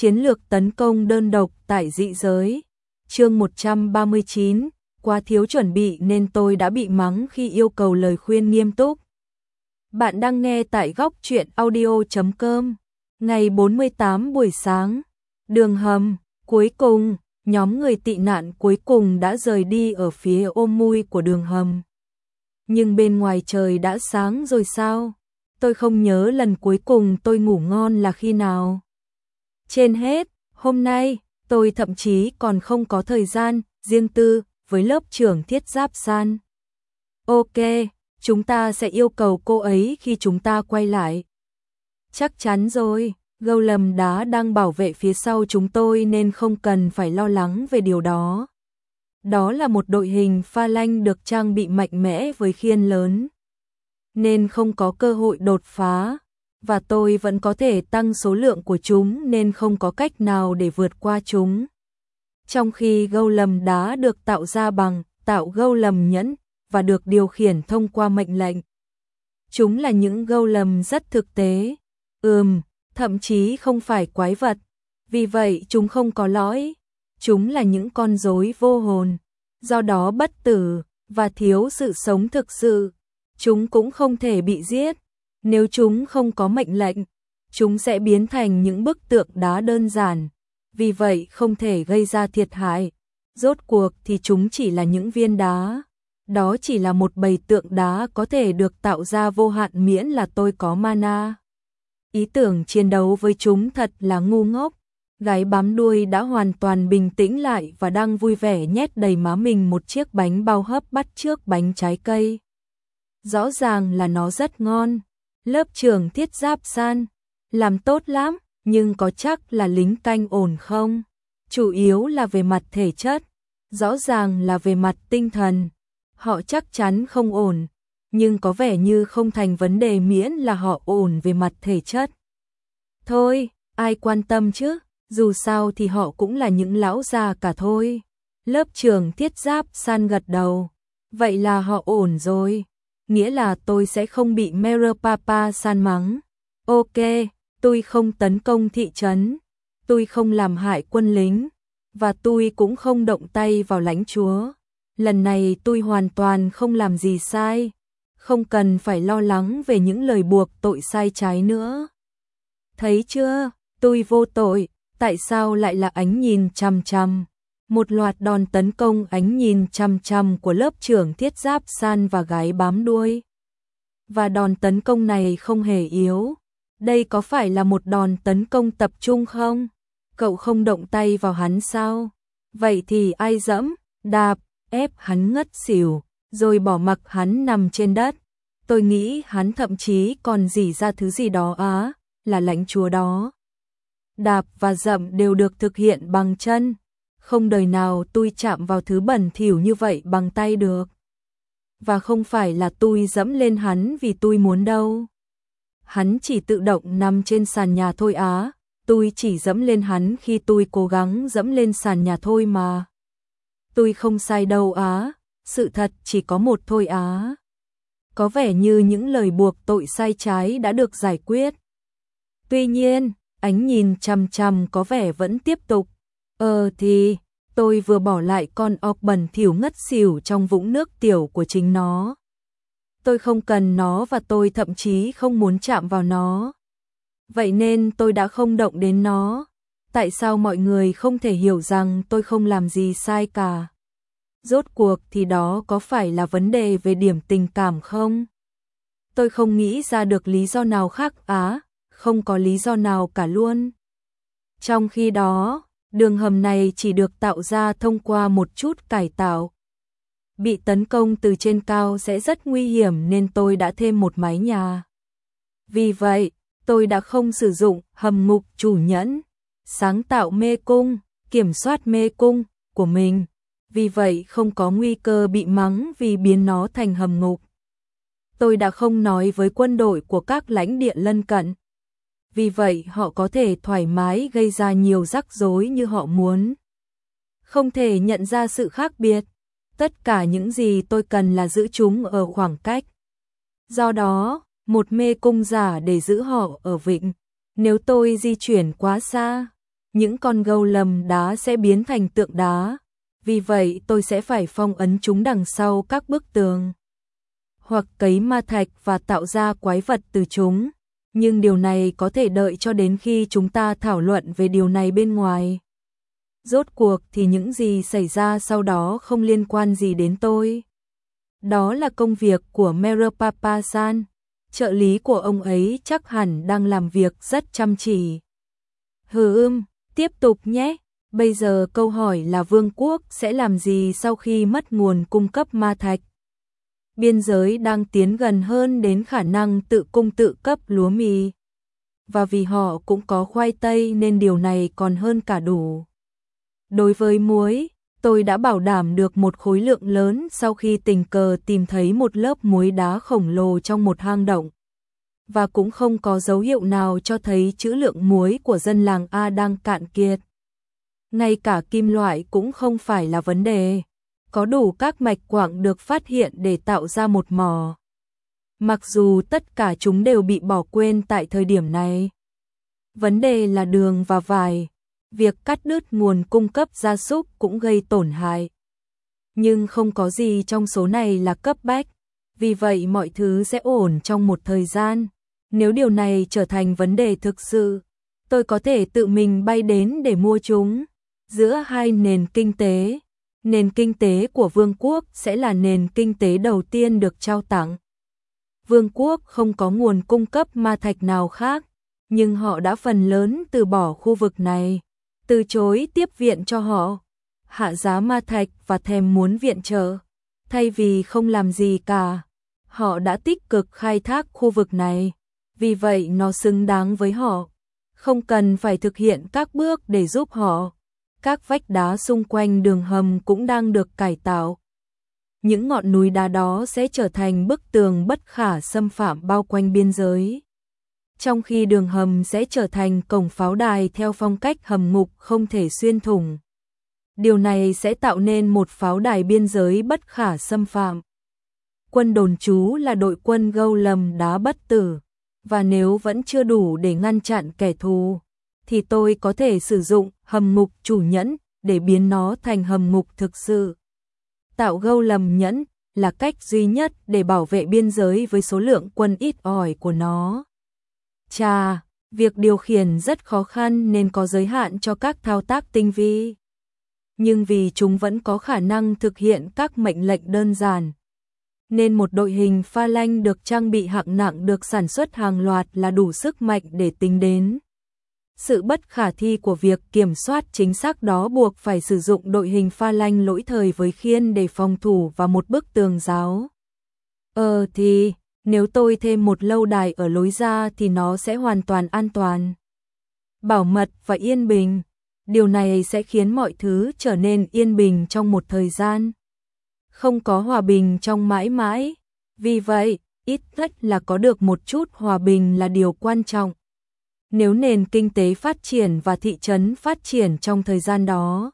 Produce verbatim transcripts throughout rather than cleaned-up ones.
Chiến lược tấn công đơn độc tại dị giới. Chương một trăm ba mươi chín, quá thiếu chuẩn bị nên tôi đã bị mắng khi yêu cầu lời khuyên nghiêm túc. Bạn đang nghe tại góc truyện audio chấm com. Ngày bốn mươi tám buổi sáng, đường hầm, cuối cùng, nhóm người tị nạn cuối cùng đã rời đi ở phía ôm mui của đường hầm. Nhưng bên ngoài trời đã sáng rồi sao? Tôi không nhớ lần cuối cùng tôi ngủ ngon là khi nào. Trên hết, hôm nay, tôi thậm chí còn không có thời gian riêng tư với lớp trưởng Thiết Giáp San. Ok, chúng ta sẽ yêu cầu cô ấy khi chúng ta quay lại. Chắc chắn rồi, Golem đá đang bảo vệ phía sau chúng tôi nên không cần phải lo lắng về điều đó. Đó là một đội hình pha lanh được trang bị mạnh mẽ với khiên lớn, nên không có cơ hội đột phá, và tôi vẫn có thể tăng số lượng của chúng nên không có cách nào để vượt qua chúng. Trong khi Golem đá được tạo ra bằng tạo Golem nhẫn và được điều khiển thông qua mệnh lệnh. Chúng là những Golem rất thực tế, ừm, thậm chí không phải quái vật, vì vậy chúng không có lõi. Chúng là những con rối vô hồn, do đó bất tử và thiếu sự sống thực sự. Chúng cũng không thể bị giết. Nếu chúng không có mệnh lệnh, chúng sẽ biến thành những bức tượng đá đơn giản, vì vậy không thể gây ra thiệt hại. Rốt cuộc thì chúng chỉ là những viên đá. Đó chỉ là một bầy tượng đá có thể được tạo ra vô hạn miễn là tôi có mana. Ý tưởng chiến đấu với chúng thật là ngu ngốc. Gái bám đuôi đã hoàn toàn bình tĩnh lại và đang vui vẻ nhét đầy má mình một chiếc bánh bao hấp bắt chước bánh trái cây. Rõ ràng là nó rất ngon. Lớp trưởng Thiết Giáp San, làm tốt lắm, nhưng có chắc là lính canh ổn không? Chủ yếu là về mặt thể chất, rõ ràng là về mặt tinh thần. Họ chắc chắn không ổn, nhưng có vẻ như không thành vấn đề miễn là họ ổn về mặt thể chất. Thôi, ai quan tâm chứ, dù sao thì họ cũng là những lão già cả thôi. Lớp trưởng Thiết Giáp San gật đầu, vậy là họ ổn rồi. Nghĩa là tôi sẽ không bị Mera Papa San mắng. Ok, tôi không tấn công thị trấn, tôi không làm hại quân lính, và tôi cũng không động tay vào lãnh chúa. Lần này tôi hoàn toàn không làm gì sai, không cần phải lo lắng về những lời buộc tội sai trái nữa. Thấy chưa, tôi vô tội, tại sao lại là ánh nhìn chằm chằm? Một loạt đòn tấn công ánh nhìn chằm chằm của lớp trưởng Thiết Giáp San và gái bám đuôi. Và đòn tấn công này không hề yếu. Đây có phải là một đòn tấn công tập trung không? Cậu không động tay vào hắn sao? Vậy thì ai dẫm, đạp, ép hắn ngất xỉu, rồi bỏ mặc hắn nằm trên đất. Tôi nghĩ hắn thậm chí còn rỉ ra thứ gì đó á, là lãnh chúa đó. Đạp và dậm đều được thực hiện bằng chân. Không đời nào tôi chạm vào thứ bẩn thỉu như vậy bằng tay được. Và không phải là tôi dẫm lên hắn vì tôi muốn đâu. Hắn chỉ tự động nằm trên sàn nhà thôi á. Tôi chỉ dẫm lên hắn khi tôi cố gắng dẫm lên sàn nhà thôi mà. Tôi không sai đâu á. Sự thật chỉ có một thôi á. Có vẻ như những lời buộc tội sai trái đã được giải quyết. Tuy nhiên, ánh nhìn chằm chằm có vẻ vẫn tiếp tục. Ờ thì, tôi vừa bỏ lại con ọc bẩn thỉu ngất xỉu trong vũng nước tiểu của chính nó. Tôi không cần nó và tôi thậm chí không muốn chạm vào nó. Vậy nên tôi đã không động đến nó. Tại sao mọi người không thể hiểu rằng tôi không làm gì sai cả? Rốt cuộc thì đó có phải là vấn đề về điểm tình cảm không? Tôi không nghĩ ra được lý do nào khác á, không có lý do nào cả luôn. Trong khi đó, đường hầm này chỉ được tạo ra thông qua một chút cải tạo. Bị tấn công từ trên cao sẽ rất nguy hiểm nên tôi đã thêm một mái nhà. Vì vậy, tôi đã không sử dụng hầm ngục chủ nhẫn, sáng tạo mê cung, kiểm soát mê cung của mình. Vì vậy không có nguy cơ bị mắng vì biến nó thành hầm ngục. Tôi đã không nói với quân đội của các lãnh địa lân cận. Vì vậy họ có thể thoải mái gây ra nhiều rắc rối như họ muốn. Không thể nhận ra sự khác biệt. Tất cả những gì tôi cần là giữ chúng ở khoảng cách. Do đó, một mê cung giả để giữ họ ở vịnh. Nếu tôi di chuyển quá xa, những con gâu lầm đá sẽ biến thành tượng đá. Vì vậy tôi sẽ phải phong ấn chúng đằng sau các bức tường, hoặc cấy ma thạch và tạo ra quái vật từ chúng. Nhưng điều này có thể đợi cho đến khi chúng ta thảo luận về điều này bên ngoài. Rốt cuộc thì những gì xảy ra sau đó không liên quan gì đến tôi. Đó là công việc của Meropapa-san. Trợ lý của ông ấy chắc hẳn đang làm việc rất chăm chỉ. Hừ ưm, tiếp tục nhé. Bây giờ câu hỏi là vương quốc sẽ làm gì sau khi mất nguồn cung cấp ma thạch? Biên giới đang tiến gần hơn đến khả năng tự cung tự cấp lúa mì. Và vì họ cũng có khoai tây nên điều này còn hơn cả đủ. Đối với muối, tôi đã bảo đảm được một khối lượng lớn sau khi tình cờ tìm thấy một lớp muối đá khổng lồ trong một hang động. Và cũng không có dấu hiệu nào cho thấy trữ lượng muối của dân làng A đang cạn kiệt. Ngay cả kim loại cũng không phải là vấn đề. Có đủ các mạch quặng được phát hiện để tạo ra một mỏ. Mặc dù tất cả chúng đều bị bỏ quên tại thời điểm này. Vấn đề là đường và vải. Việc cắt đứt nguồn cung cấp gia súc cũng gây tổn hại. Nhưng không có gì trong số này là cấp bách. Vì vậy mọi thứ sẽ ổn trong một thời gian. Nếu điều này trở thành vấn đề thực sự, tôi có thể tự mình bay đến để mua chúng. Giữa hai nền kinh tế, nền kinh tế của vương quốc sẽ là nền kinh tế đầu tiên được trao tặng. Vương quốc không có nguồn cung cấp ma thạch nào khác, nhưng họ đã phần lớn từ bỏ khu vực này, từ chối tiếp viện cho họ, hạ giá ma thạch và thèm muốn viện trợ. Thay vì không làm gì cả, họ đã tích cực khai thác khu vực này, vì vậy nó xứng đáng với họ. Không cần phải thực hiện các bước để giúp họ. Các vách đá xung quanh đường hầm cũng đang được cải tạo. Những ngọn núi đá đó sẽ trở thành bức tường bất khả xâm phạm bao quanh biên giới. Trong khi đường hầm sẽ trở thành cổng pháo đài theo phong cách hầm ngục không thể xuyên thủng. Điều này sẽ tạo nên một pháo đài biên giới bất khả xâm phạm. Quân đồn trú là đội quân gâu lầm đá bất tử. Và nếu vẫn chưa đủ để ngăn chặn kẻ thù, thì tôi có thể sử dụng hầm ngục chủ nhẫn để biến nó thành hầm ngục thực sự. Tạo gâu lầm nhẫn là cách duy nhất để bảo vệ biên giới với số lượng quân ít ỏi của nó. Chà, việc điều khiển rất khó khăn nên có giới hạn cho các thao tác tinh vi. Nhưng vì chúng vẫn có khả năng thực hiện các mệnh lệnh đơn giản, nên một đội hình pha lanh được trang bị hạng nặng được sản xuất hàng loạt là đủ sức mạnh để tính đến. Sự bất khả thi của việc kiểm soát chính xác đó buộc phải sử dụng đội hình pha lanh lỗi thời với khiên để phòng thủ và một bức tường giáo. Ờ thì, nếu tôi thêm một lâu đài ở lối ra thì nó sẽ hoàn toàn an toàn, bảo mật và yên bình. Điều này sẽ khiến mọi thứ trở nên yên bình trong một thời gian. Không có hòa bình trong mãi mãi. Vì vậy, ít nhất là có được một chút hòa bình là điều quan trọng. Nếu nền kinh tế phát triển và thị trấn phát triển trong thời gian đó,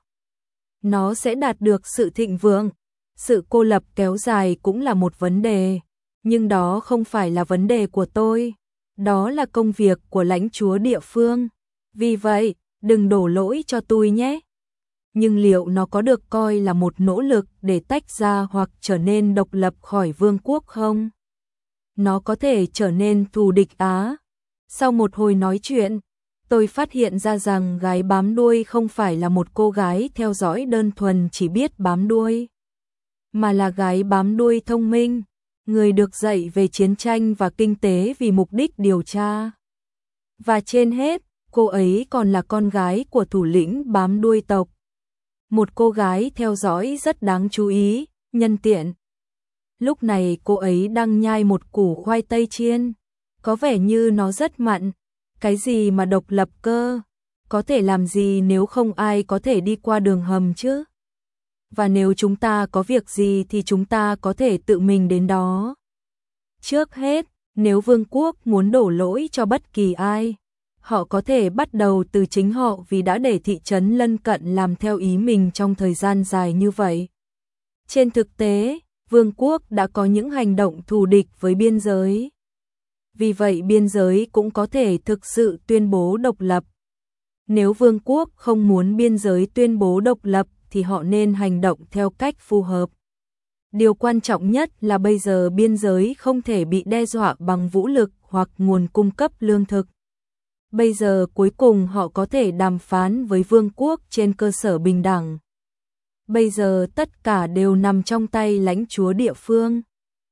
nó sẽ đạt được sự thịnh vượng. Sự cô lập kéo dài cũng là một vấn đề, nhưng đó không phải là vấn đề của tôi. Đó là công việc của lãnh chúa địa phương. Vì vậy, đừng đổ lỗi cho tôi nhé. Nhưng liệu nó có được coi là một nỗ lực để tách ra hoặc trở nên độc lập khỏi vương quốc không? Nó có thể trở nên thù địch Á. Sau một hồi nói chuyện, tôi phát hiện ra rằng gái bám đuôi không phải là một cô gái theo dõi đơn thuần chỉ biết bám đuôi, mà là gái bám đuôi thông minh, người được dạy về chiến tranh và kinh tế vì mục đích điều tra. Và trên hết, cô ấy còn là con gái của thủ lĩnh bám đuôi tộc. Một cô gái theo dõi rất đáng chú ý, nhân tiện. Lúc này cô ấy đang nhai một củ khoai tây chiên. Có vẻ như nó rất mặn. Cái gì mà độc lập cơ? Có thể làm gì nếu không ai có thể đi qua đường hầm chứ? Và nếu chúng ta có việc gì thì chúng ta có thể tự mình đến đó. Trước hết, nếu vương quốc muốn đổ lỗi cho bất kỳ ai, họ có thể bắt đầu từ chính họ vì đã để thị trấn lân cận làm theo ý mình trong thời gian dài như vậy. Trên thực tế, vương quốc đã có những hành động thù địch với biên giới. Vì vậy biên giới cũng có thể thực sự tuyên bố độc lập. Nếu vương quốc không muốn biên giới tuyên bố độc lập thì họ nên hành động theo cách phù hợp. Điều quan trọng nhất là bây giờ biên giới không thể bị đe dọa bằng vũ lực hoặc nguồn cung cấp lương thực. Bây giờ cuối cùng họ có thể đàm phán với vương quốc trên cơ sở bình đẳng. Bây giờ tất cả đều nằm trong tay lãnh chúa địa phương.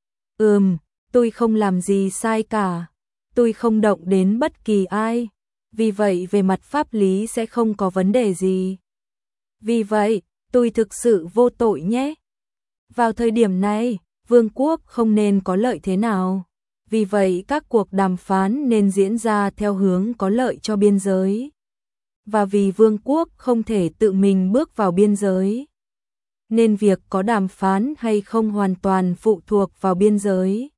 Ừm, tôi không làm gì sai cả. Tôi không động đến bất kỳ ai. Vì vậy về mặt pháp lý sẽ không có vấn đề gì. Vì vậy, tôi thực sự vô tội nhé. Vào thời điểm này, vương quốc không nên có lợi thế nào. Vì vậy các cuộc đàm phán nên diễn ra theo hướng có lợi cho biên giới. Và vì vương quốc không thể tự mình bước vào biên giới, nên việc có đàm phán hay không hoàn toàn phụ thuộc vào biên giới.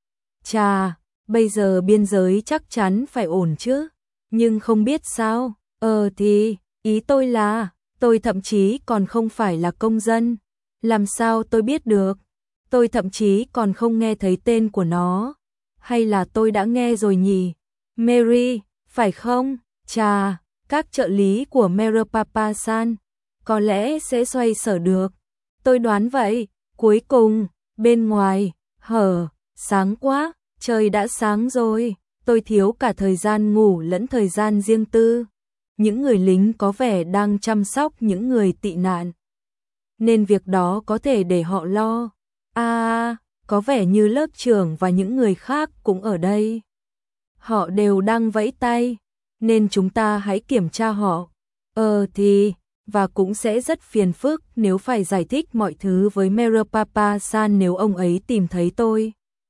Chà, bây giờ biên giới chắc chắn phải ổn chứ. Nhưng không biết sao, ờ thì, ý tôi là, tôi thậm chí còn không phải là công dân. Làm sao tôi biết được? Tôi thậm chí còn không nghe thấy tên của nó. Hay là tôi đã nghe rồi nhỉ? Mary, phải không? Chà, các trợ lý của Meropapa-san có lẽ sẽ xoay sở được. Tôi đoán vậy. Cuối cùng, bên ngoài, hở, sáng quá, trời đã sáng rồi. Tôi thiếu cả thời gian ngủ lẫn thời gian riêng tư. Những người lính có vẻ đang chăm sóc những người tị nạn, nên việc đó có thể để họ lo. À, có vẻ như lớp trưởng và những người khác cũng ở đây. Họ đều đang vẫy tay, nên chúng ta hãy kiểm tra họ. Ờ thì, và cũng sẽ rất phiền phức nếu phải giải thích mọi thứ với Meropapa-san nếu ông ấy tìm thấy tôi.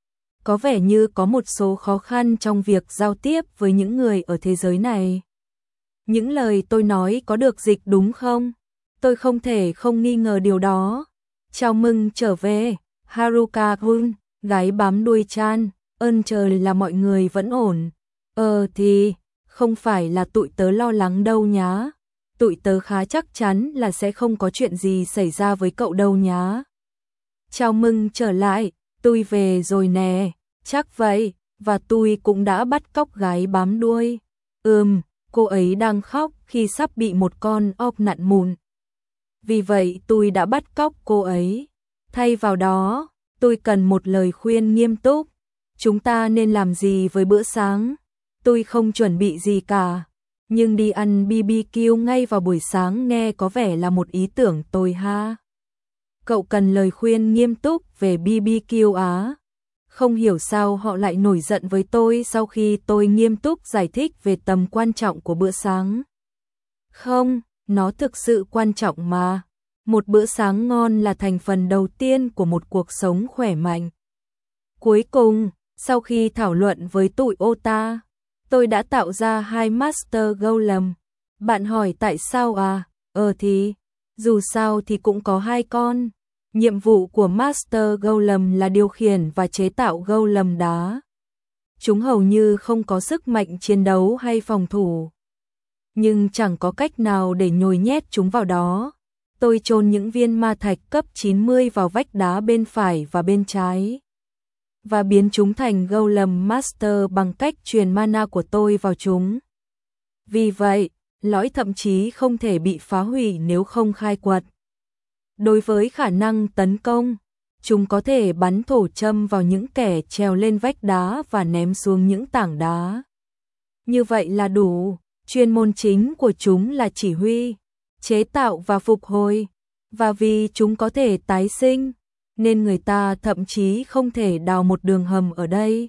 Có vẻ như có một số khó khăn trong việc giao tiếp với những người ở thế giới này. Những lời tôi nói có được dịch đúng không? Tôi không thể không nghi ngờ điều đó. Chào mừng trở về, Haruka-kun, gái bám đuôi Chan, ơn trời là mọi người vẫn ổn. Ờ thì, không phải là tụi tớ lo lắng đâu nhá. Tụi tớ khá chắc chắn là sẽ không có chuyện gì xảy ra với cậu đâu nhá. Chào mừng trở lại, tôi về rồi nè, chắc vậy, và tôi cũng đã bắt cóc gái bám đuôi. Ừm, cô ấy đang khóc khi sắp bị một con ốc nặn mụn. Vì vậy tôi đã bắt cóc cô ấy. Thay vào đó, tôi cần một lời khuyên nghiêm túc. Chúng ta nên làm gì với bữa sáng? Tôi không chuẩn bị gì cả. Nhưng đi ăn bê bê kiu ngay vào buổi sáng nghe có vẻ là một ý tưởng tồi ha. Cậu cần lời khuyên nghiêm túc về bê bê kiu á? Không hiểu sao họ lại nổi giận với tôi sau khi tôi nghiêm túc giải thích về tầm quan trọng của bữa sáng. Không, nó thực sự quan trọng mà. Một bữa sáng ngon là thành phần đầu tiên của một cuộc sống khỏe mạnh. Cuối cùng, sau khi thảo luận với tụi Ota, tôi đã tạo ra hai Master Golem. Bạn hỏi tại sao à? Ờ thì, dù sao thì cũng có hai con. Nhiệm vụ của Master Golem là điều khiển và chế tạo Golem đá. Chúng hầu như không có sức mạnh chiến đấu hay phòng thủ, nhưng chẳng có cách nào để nhồi nhét chúng vào đó. Tôi chôn những viên ma thạch cấp chín mươi vào vách đá bên phải và bên trái, và biến chúng thành Golem Master bằng cách truyền mana của tôi vào chúng. Vì vậy, lõi thậm chí không thể bị phá hủy nếu không khai quật. Đối với khả năng tấn công, chúng có thể bắn thổ châm vào những kẻ trèo lên vách đá và ném xuống những tảng đá. Như vậy là đủ. Chuyên môn chính của chúng là chỉ huy, chế tạo và phục hồi. Và vì chúng có thể tái sinh, nên người ta thậm chí không thể đào một đường hầm ở đây.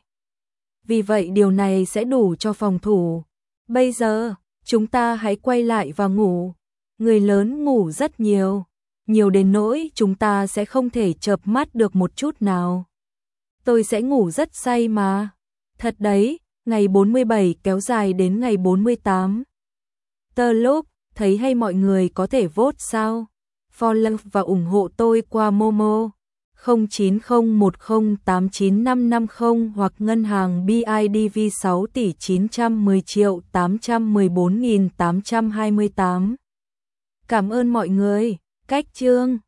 Vì vậy điều này sẽ đủ cho phòng thủ. Bây giờ, chúng ta hãy quay lại và ngủ. Người lớn ngủ rất nhiều. Nhiều đến nỗi chúng ta sẽ không thể chợp mắt được một chút nào. Tôi sẽ ngủ rất say mà. Thật đấy, ngày bốn mươi bảy kéo dài đến ngày bốn mươi tám. Tờ lúc, thấy hay mọi người có thể vote sao? Follow và ủng hộ tôi qua Momo không chín không một không tám chín năm năm không hoặc ngân hàng bê i đê vê sáu tỷ chín trăm mười triệu tám trăm mười bốn nghìn tám trăm hai mươi tám. Cảm ơn mọi người. Cách chương